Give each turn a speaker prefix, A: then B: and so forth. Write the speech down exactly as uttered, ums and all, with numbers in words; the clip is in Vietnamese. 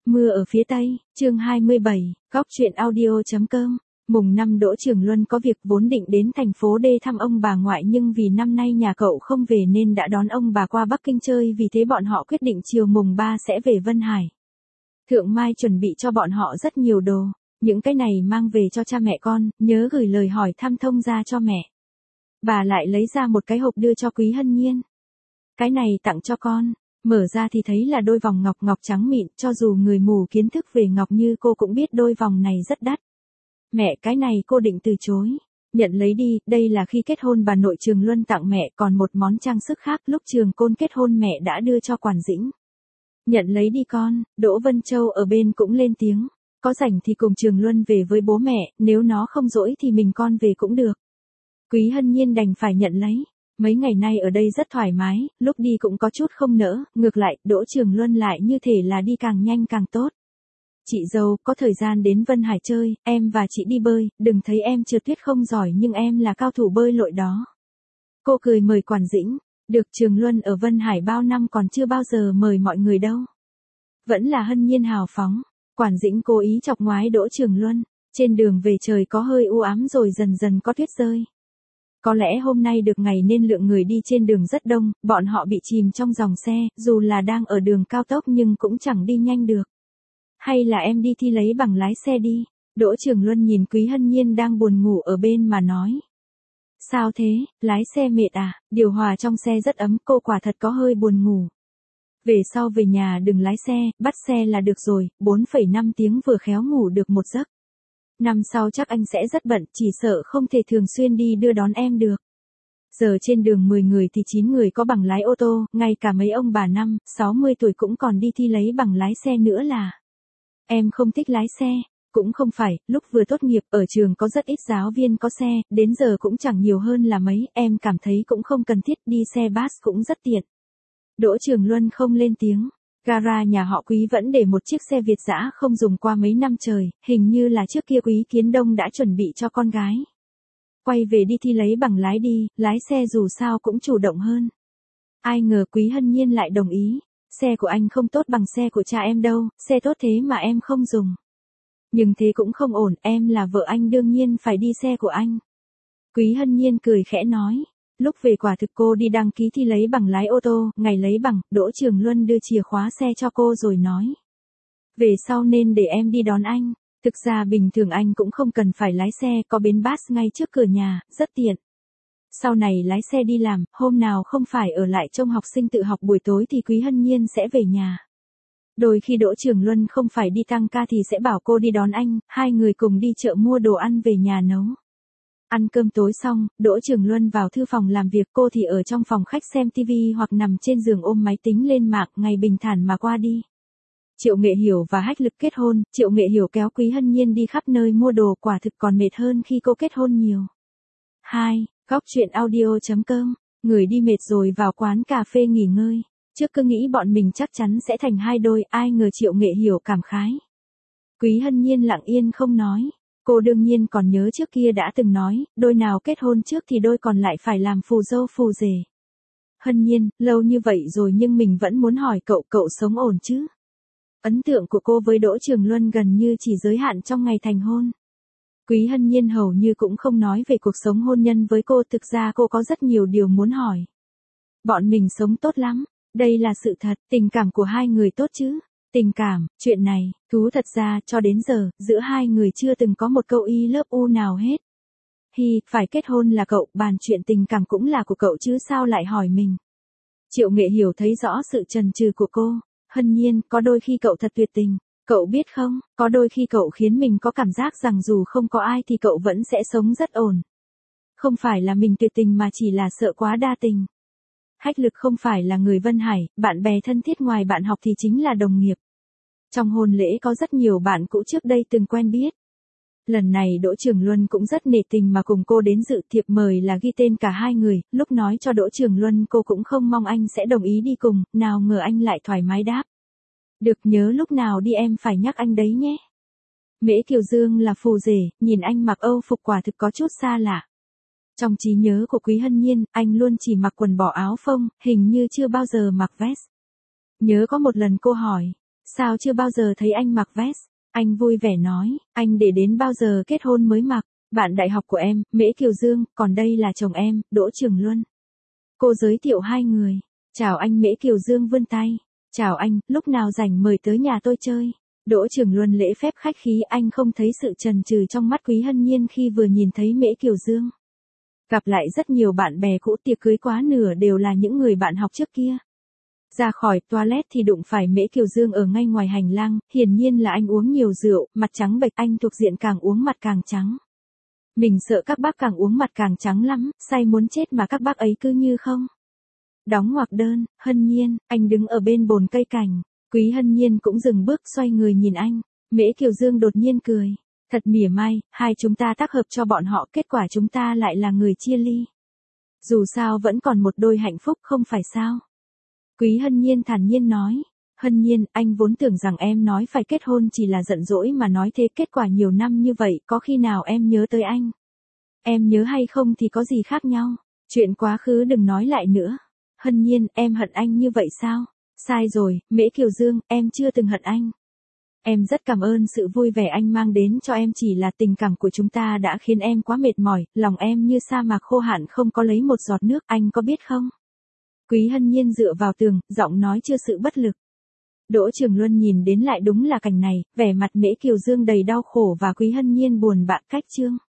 A: Mưa ở phía Tây, chương hai mươi bảy, góc truyện audio.com. Mùng năm Đỗ Trường Luân có việc vốn định đến thành phố D thăm ông bà ngoại nhưng vì năm nay nhà cậu không về nên đã đón ông bà qua Bắc Kinh chơi, vì thế bọn họ quyết định chiều mùng ba sẽ về Vân Hải. Thượng Mai chuẩn bị cho bọn họ rất nhiều đồ, những cái này mang về cho cha mẹ con, nhớ gửi lời hỏi thăm thông gia cho mẹ. Bà lại lấy ra một cái hộp đưa cho Quý Hân Nhiên. Cái này tặng cho con. Mở ra thì thấy là đôi vòng ngọc ngọc trắng mịn, cho dù người mù kiến thức về ngọc như cô cũng biết đôi vòng này rất đắt. Mẹ, cái này cô định từ chối. Nhận lấy đi, đây là khi kết hôn bà nội Trường Luân tặng mẹ, còn một món trang sức khác lúc Trường Côn kết hôn mẹ đã đưa cho Quản Dĩnh. Nhận lấy đi con. Đỗ Vân Châu ở bên cũng lên tiếng. Có rảnh thì cùng Trường Luân về với bố mẹ, nếu nó không dỗi thì mình con về cũng được. Quý Hân Nhiên đành phải nhận lấy. Mấy ngày nay ở đây rất thoải mái, lúc đi cũng có chút không nỡ, ngược lại, Đỗ Trường Luân lại như thể là đi càng nhanh càng tốt. Chị dâu, có thời gian đến Vân Hải chơi, em và chị đi bơi, đừng thấy em trượt tuyết không giỏi nhưng em là cao thủ bơi lội đó. Cô cười mời Quản Dĩnh, được Trường Luân ở Vân Hải bao năm còn chưa bao giờ mời mọi người đâu. Vẫn là Hân Nhiên hào phóng, Quản Dĩnh cố ý chọc ngoái Đỗ Trường Luân, trên đường về trời có hơi u ám rồi dần dần có tuyết rơi. Có lẽ hôm nay được ngày nên lượng người đi trên đường rất đông, bọn họ bị chìm trong dòng xe, dù là đang ở đường cao tốc nhưng cũng chẳng đi nhanh được. Hay là em đi thi lấy bằng lái xe đi, Đỗ Trường Luân nhìn Quý Hân Nhiên đang buồn ngủ ở bên mà nói. Sao thế, lái xe mệt à, điều hòa trong xe rất ấm, cô quả thật có hơi buồn ngủ. Về sau về nhà đừng lái xe, bắt xe là được rồi, bốn phẩy năm tiếng vừa khéo ngủ được một giấc. Năm sau chắc anh sẽ rất bận, chỉ sợ không thể thường xuyên đi đưa đón em được. Giờ trên đường mười người thì chín người có bằng lái ô tô, ngay cả mấy ông bà năm, sáu mươi tuổi cũng còn đi thi lấy bằng lái xe nữa là. Em không thích lái xe, cũng không phải, lúc vừa tốt nghiệp ở trường có rất ít giáo viên có xe, đến giờ cũng chẳng nhiều hơn là mấy, em cảm thấy cũng không cần thiết, đi xe bus cũng rất tiện. Đỗ Trường Luân không lên tiếng. Gara nhà họ Quý vẫn để một chiếc xe Việt dã không dùng qua mấy năm trời, hình như là trước kia Quý Kiến Đông đã chuẩn bị cho con gái. Quay về đi thi lấy bằng lái đi, lái xe dù sao cũng chủ động hơn. Ai ngờ Quý Hân Nhiên lại đồng ý, xe của anh không tốt bằng xe của cha em đâu, xe tốt thế mà em không dùng. Nhưng thế cũng không ổn, em là vợ anh đương nhiên phải đi xe của anh. Quý Hân Nhiên cười khẽ nói. Lúc về quả thực cô đi đăng ký thi lấy bằng lái ô tô, ngày lấy bằng, Đỗ Trường Luân đưa chìa khóa xe cho cô rồi nói. Về sau nên để em đi đón anh, thực ra bình thường anh cũng không cần phải lái xe, có bến bus ngay trước cửa nhà, rất tiện. Sau này lái xe đi làm, hôm nào không phải ở lại trông học sinh tự học buổi tối thì Quý Hân Nhiên sẽ về nhà. Đôi khi Đỗ Trường Luân không phải đi tăng ca thì sẽ bảo cô đi đón anh, hai người cùng đi chợ mua đồ ăn về nhà nấu. Ăn cơm tối xong, Đỗ Trường Luân vào thư phòng làm việc, cô thì ở trong phòng khách xem tivi hoặc nằm trên giường ôm máy tính lên mạng, ngày bình thản mà qua đi. Triệu Nghệ Hiểu và Hách Lực kết hôn, Triệu Nghệ Hiểu kéo Quý Hân Nhiên đi khắp nơi mua đồ, quả thực còn mệt hơn khi cô kết hôn nhiều. hai. Góc truyện audio.com. Người đi mệt rồi vào quán cà phê nghỉ ngơi. Trước cứ nghĩ bọn mình chắc chắn sẽ thành hai đôi, ai ngờ Triệu Nghệ Hiểu cảm khái. Quý Hân Nhiên lặng yên không nói. Cô đương nhiên còn nhớ trước kia đã từng nói, đôi nào kết hôn trước thì đôi còn lại phải làm phù dâu phù rể. Hân Nhiên, lâu như vậy rồi nhưng mình vẫn muốn hỏi cậu, cậu sống ổn chứ? Ấn tượng của cô với Đỗ Trường Luân gần như chỉ giới hạn trong ngày thành hôn. Quý Hân Nhiên hầu như cũng không nói về cuộc sống hôn nhân với cô, thực ra cô có rất nhiều điều muốn hỏi. Bọn mình sống tốt lắm, đây là sự thật, tình cảm của hai người tốt chứ? Tình cảm, chuyện này, thú thật ra, cho đến giờ, giữa hai người chưa từng có một câu I love you nào hết. Hi, phải kết hôn là cậu, bàn chuyện tình cảm cũng là của cậu chứ sao lại hỏi mình. Triệu Nghệ Hiểu thấy rõ sự chần chừ của cô. Hân Nhiên, có đôi khi cậu thật tuyệt tình, cậu biết không, có đôi khi cậu khiến mình có cảm giác rằng dù không có ai thì cậu vẫn sẽ sống rất ổn. Không phải là mình tuyệt tình mà chỉ là sợ quá đa tình. Hách Lực không phải là người Vân Hải, bạn bè thân thiết ngoài bạn học thì chính là đồng nghiệp. Trong hôn lễ có rất nhiều bạn cũ trước đây từng quen biết. Lần này Đỗ Trường Luân cũng rất nể tình mà cùng cô đến dự, thiệp mời là ghi tên cả hai người, lúc nói cho Đỗ Trường Luân cô cũng không mong anh sẽ đồng ý đi cùng, nào ngờ anh lại thoải mái đáp. Được, nhớ lúc nào đi em phải nhắc anh đấy nhé. Mễ Kiều Dương là phù rể, nhìn anh mặc Âu phục quả thực có chút xa lạ. Trong trí nhớ của Quý Hân Nhiên, anh luôn chỉ mặc quần bỏ áo phông, hình như chưa bao giờ mặc vest. Nhớ có một lần cô hỏi, Sao chưa bao giờ thấy anh mặc vest? Anh vui vẻ nói, anh để đến bao giờ kết hôn mới mặc. Bạn đại học của em, Mễ Kiều Dương, còn đây là chồng em, Đỗ Trường Luân. Cô giới thiệu hai người. Chào anh. Mễ Kiều Dương vươn tay. Chào anh, lúc nào rảnh mời tới nhà tôi chơi. Đỗ Trường Luân lễ phép khách khí, anh không thấy sự chần chừ trong mắt Quý Hân Nhiên khi vừa nhìn thấy Mễ Kiều Dương. Gặp lại rất nhiều bạn bè cũ, tiệc cưới quá nửa đều là những người bạn học trước kia. Ra khỏi toilet thì đụng phải Mễ Kiều Dương ở ngay ngoài hành lang, hiển nhiên là anh uống nhiều rượu, mặt trắng bệch, anh thuộc diện càng uống mặt càng trắng. Mình sợ các bác càng uống mặt càng trắng lắm, say muốn chết mà các bác ấy cứ như không. Đóng ngoặc đơn. Hân Nhiên, anh đứng ở bên bồn cây cảnh. Quý Hân Nhiên cũng dừng bước xoay người nhìn anh. Mễ Kiều Dương đột nhiên cười. Thật mỉa mai, hai chúng ta tác hợp cho bọn họ, kết quả chúng ta lại là người chia ly. Dù sao vẫn còn một đôi hạnh phúc không phải sao? Quý Hân Nhiên thản nhiên nói. Hân Nhiên, anh vốn tưởng rằng em nói phải kết hôn chỉ là giận dỗi mà nói thế, kết quả nhiều năm như vậy, có khi nào em nhớ tới anh? Em nhớ hay không thì có gì khác nhau? Chuyện quá khứ đừng nói lại nữa. Hân Nhiên, em hận anh như vậy sao? Sai rồi, Mễ Kiều Dương, em chưa từng hận anh. Em rất cảm ơn sự vui vẻ anh mang đến cho em, chỉ là tình cảm của chúng ta đã khiến em quá mệt mỏi, lòng em như sa mạc khô hạn không có lấy một giọt nước, anh có biết không? Quý Hân Nhiên dựa vào tường, giọng nói chưa sự bất lực. Đỗ Trường Luân nhìn đến lại đúng là cảnh này, vẻ mặt Mễ Kiều Dương đầy đau khổ và Quý Hân Nhiên buồn bã cách chương.